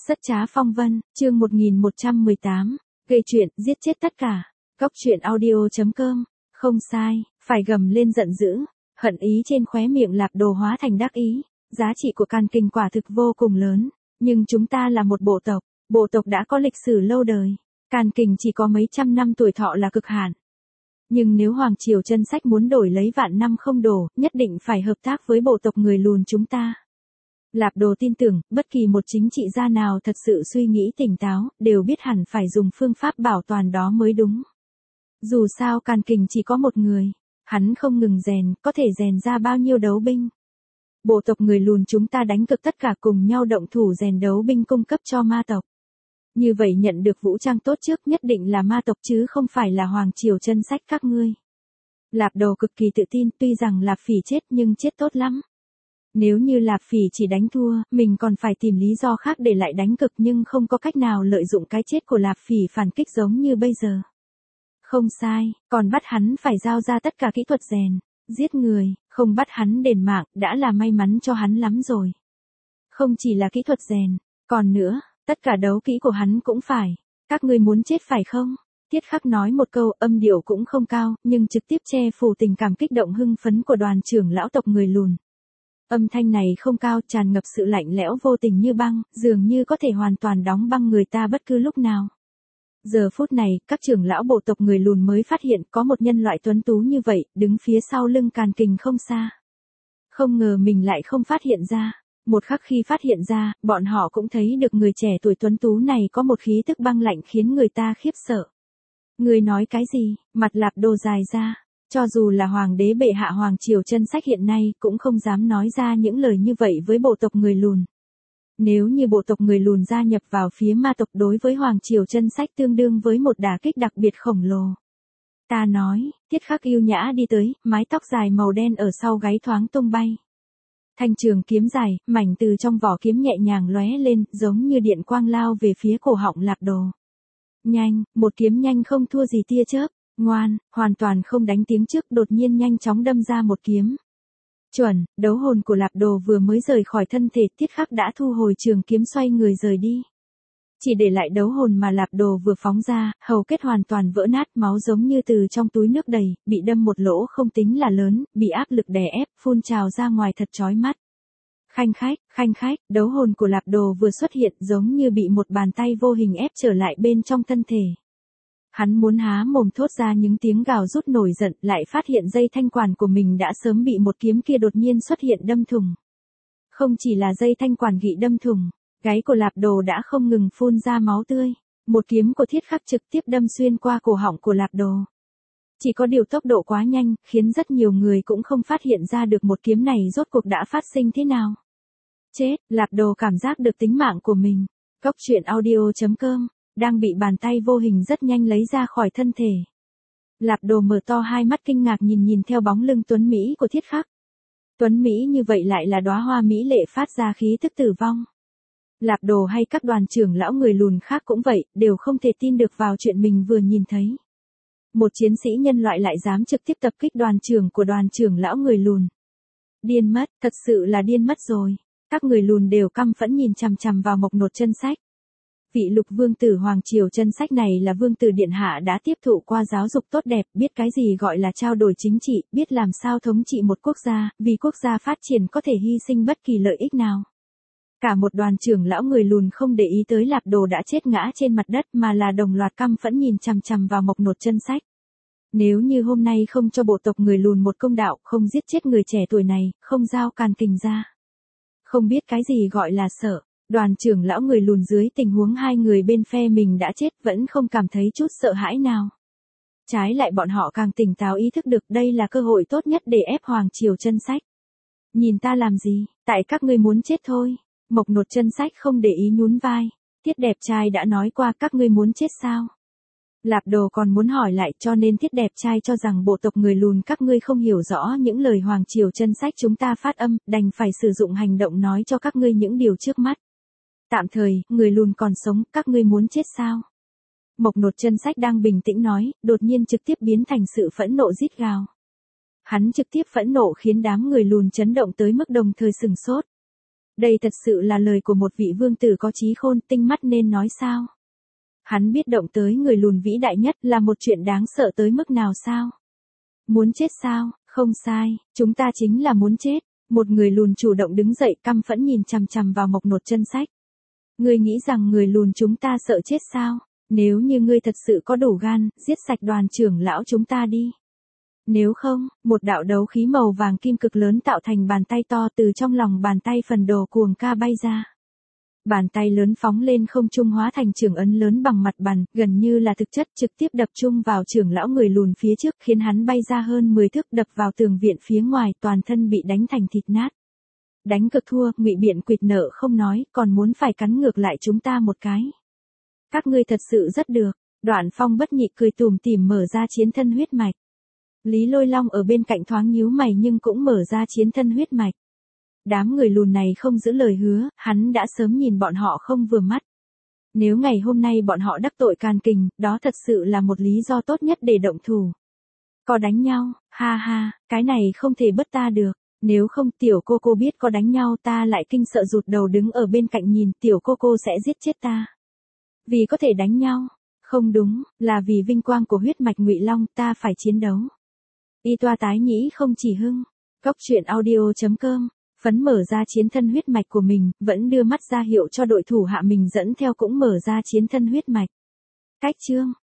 Rất trá phong vân, chương 1118, gây chuyện, giết chết tất cả. Góc truyện audio.com, không sai, phải gầm lên giận dữ, hận ý trên khóe miệng Lạp Đồ hóa thành đắc ý. Giá trị của Càn Kình quả thực vô cùng lớn, nhưng chúng ta là một bộ tộc đã có lịch sử lâu đời. Càn Kình chỉ có mấy trăm năm tuổi thọ là cực hạn. Nhưng nếu Hoàng Triều Chân Sách muốn đổi lấy vạn năm không đổ, nhất định phải hợp tác với bộ tộc người lùn chúng ta. Lạp Đồ tin tưởng, bất kỳ một chính trị gia nào thật sự suy nghĩ tỉnh táo, đều biết hẳn phải dùng phương pháp bảo toàn đó mới đúng. Dù sao Càn Kình chỉ có một người, hắn không ngừng rèn, có thể rèn ra bao nhiêu đấu binh. Bộ tộc người lùn chúng ta đánh cực tất cả cùng nhau động thủ rèn đấu binh cung cấp cho ma tộc. Như vậy nhận được vũ trang tốt trước nhất định là ma tộc chứ không phải là Hoàng Triều Chân Sách các ngươi. Lạp Đồ cực kỳ tự tin, tuy rằng Lạp Phỉ chết nhưng chết tốt lắm. Nếu như Lạp Phỉ chỉ đánh thua, mình còn phải tìm lý do khác để lại đánh cực nhưng không có cách nào lợi dụng cái chết của Lạp Phỉ phản kích giống như bây giờ. Không sai, còn bắt hắn phải giao ra tất cả kỹ thuật rèn, giết người, không bắt hắn đền mạng, đã là may mắn cho hắn lắm rồi. Không chỉ là kỹ thuật rèn, còn nữa, tất cả đấu kỹ của hắn cũng phải. Các ngươi muốn chết phải không? Tiết Khắc nói một câu, âm điệu cũng không cao, nhưng trực tiếp che phủ tình cảm kích động hưng phấn của đoàn trưởng lão tộc người lùn. Âm thanh này không cao, tràn ngập sự lạnh lẽo vô tình như băng, dường như có thể hoàn toàn đóng băng người ta bất cứ lúc nào. Giờ phút này, các trưởng lão bộ tộc người lùn mới phát hiện có một nhân loại tuấn tú như vậy, đứng phía sau lưng Càn Kình không xa. Không ngờ mình lại không phát hiện ra. Một khắc khi phát hiện ra, bọn họ cũng thấy được người trẻ tuổi tuấn tú này có một khí tức băng lạnh khiến người ta khiếp sợ. Người nói cái gì? Mặt Lạp Đồ dài ra. Cho dù là hoàng đế bệ hạ Hoàng Triều Chân Sách hiện nay cũng không dám nói ra những lời như vậy với bộ tộc người lùn. Nếu như bộ tộc người lùn gia nhập vào phía ma tộc đối với Hoàng Triều Chân Sách tương đương với một đả kích đặc biệt khổng lồ. Ta nói, Tiết Khắc yêu nhã đi tới, mái tóc dài màu đen ở sau gáy thoáng tung bay. Thanh trường kiếm dài, mảnh từ trong vỏ kiếm nhẹ nhàng lóe lên, giống như điện quang lao về phía cổ họng Lạp Đồ. Nhanh, một kiếm nhanh không thua gì tia chớp, ngoan, hoàn toàn không đánh tiếng trước, đột nhiên nhanh chóng đâm ra một kiếm. Chuẩn, đấu hồn của Lạp Đồ vừa mới rời khỏi thân thể, Tiết Khắc đã thu hồi trường kiếm xoay người rời đi. Chỉ để lại đấu hồn mà Lạp Đồ vừa phóng ra, hầu kết hoàn toàn vỡ nát, máu giống như từ trong túi nước đầy, bị đâm một lỗ không tính là lớn, bị áp lực đè ép, phun trào ra ngoài thật chói mắt. Khanh khách, đấu hồn của Lạp Đồ vừa xuất hiện giống như bị một bàn tay vô hình ép trở lại bên trong thân thể. Hắn muốn há mồm thốt ra những tiếng gào rút nổi giận, lại phát hiện dây thanh quản của mình đã sớm bị một kiếm kia đột nhiên xuất hiện đâm thủng. Không chỉ là dây thanh quản bị đâm thủng, gáy của Lạp Đồ đã không ngừng phun ra máu tươi. Một kiếm của Thiết Khắc trực tiếp đâm xuyên qua cổ họng của Lạp Đồ. Chỉ có điều tốc độ quá nhanh, khiến rất nhiều người cũng không phát hiện ra được một kiếm này rốt cuộc đã phát sinh thế nào. Chết, Lạp Đồ cảm giác được tính mạng của mình. Góc truyện audio.com, đang bị bàn tay vô hình rất nhanh lấy ra khỏi thân thể. Lạp Đồ mở to hai mắt kinh ngạc nhìn theo bóng lưng tuấn Mỹ của Thiết Khắc. Tuấn Mỹ như vậy lại là đóa hoa mỹ lệ phát ra khí tức tử vong. Lạp Đồ hay các đoàn trưởng lão người lùn khác cũng vậy, đều không thể tin được vào chuyện mình vừa nhìn thấy. Một chiến sĩ nhân loại lại dám trực tiếp tập kích đoàn trưởng của đoàn trưởng lão người lùn. Điên mất, thật sự là điên mất rồi. Các người lùn đều căm phẫn nhìn chằm chằm vào Mộc Nột Chân Sách. Vị lục vương tử Hoàng Triều Chân Sách này là vương tử điện hạ đã tiếp thụ qua giáo dục tốt đẹp, biết cái gì gọi là trao đổi chính trị, biết làm sao thống trị một quốc gia, vì quốc gia phát triển có thể hy sinh bất kỳ lợi ích nào. Cả một đoàn trưởng lão người lùn không để ý tới Lạp Đồ đã chết ngã trên mặt đất mà là đồng loạt căm phẫn nhìn chằm chằm vào Mộc Nột Chân Sách. Nếu như hôm nay không cho bộ tộc người lùn một công đạo, không giết chết người trẻ tuổi này, không giao Càn Kình ra. Không biết cái gì gọi là sợ, đoàn trưởng lão người lùn dưới tình huống hai người bên phe mình đã chết vẫn không cảm thấy chút sợ hãi nào. Trái lại bọn họ càng tỉnh táo ý thức được đây là cơ hội tốt nhất để ép Hoàng Triều Chân Sách. Nhìn ta làm gì, tại các ngươi muốn chết thôi. Mộc Nột Chân Sách không để ý nhún vai. Tiết đẹp trai đã nói qua các ngươi muốn chết sao? Lạp Đồ còn muốn hỏi lại cho nên Tiết đẹp trai cho rằng bộ tộc người lùn các ngươi không hiểu rõ những lời Hoàng Triều Chân Sách chúng ta phát âm, đành phải sử dụng hành động nói cho các ngươi những điều trước mắt. Tạm thời, người lùn còn sống, các ngươi muốn chết sao? Mộc Nột Chân Sách đang bình tĩnh nói, đột nhiên trực tiếp biến thành sự phẫn nộ rít gào. Hắn trực tiếp phẫn nộ khiến đám người lùn chấn động tới mức đồng thời sừng sốt. Đây thật sự là lời của một vị vương tử có trí khôn, tinh mắt nên nói sao? Hắn biết động tới người lùn vĩ đại nhất là một chuyện đáng sợ tới mức nào sao? Muốn chết sao? Không sai, chúng ta chính là muốn chết. Một người lùn chủ động đứng dậy căm phẫn nhìn chằm chằm vào Mộc Nột chân sách. Ngươi nghĩ rằng người lùn chúng ta sợ chết sao? Nếu như ngươi thật sự có đủ gan, giết sạch đoàn trưởng lão chúng ta đi. Nếu không, một đạo đấu khí màu vàng kim cực lớn tạo thành bàn tay to từ trong lòng bàn tay phần đồ cuồng ca bay ra. Bàn tay lớn phóng lên không trung hóa thành trường ấn lớn bằng mặt bàn, gần như là thực chất trực tiếp đập trung vào trưởng lão người lùn phía trước khiến hắn bay ra hơn 10 thước đập vào tường viện phía ngoài toàn thân bị đánh thành thịt nát. Đánh cực thua, Ngụy Biện quỵt nợ không nói, còn muốn phải cắn ngược lại chúng ta một cái. Các ngươi thật sự rất được, Đoạn Phong bất nhị cười tủm tỉm mở ra chiến thân huyết mạch. Lý Lôi Long ở bên cạnh thoáng nhíu mày nhưng cũng mở ra chiến thân huyết mạch. Đám người lùn này không giữ lời hứa, hắn đã sớm nhìn bọn họ không vừa mắt. Nếu ngày hôm nay bọn họ đắc tội Càn Kình, đó thật sự là một lý do tốt nhất để động thủ. Có đánh nhau, ha ha, cái này không thể bất ta được. Nếu không tiểu cô biết có đánh nhau ta lại kinh sợ rụt đầu đứng ở bên cạnh nhìn tiểu cô sẽ giết chết ta. Vì có thể đánh nhau, không đúng, là vì vinh quang của huyết mạch Ngụy Long ta phải chiến đấu. Y toa tái nhĩ không chỉ hưng, Cốc truyện audio.com, Phấn mở ra chiến thân huyết mạch của mình, vẫn đưa mắt ra hiệu cho đội thủ hạ mình dẫn theo cũng mở ra chiến thân huyết mạch. Cách chương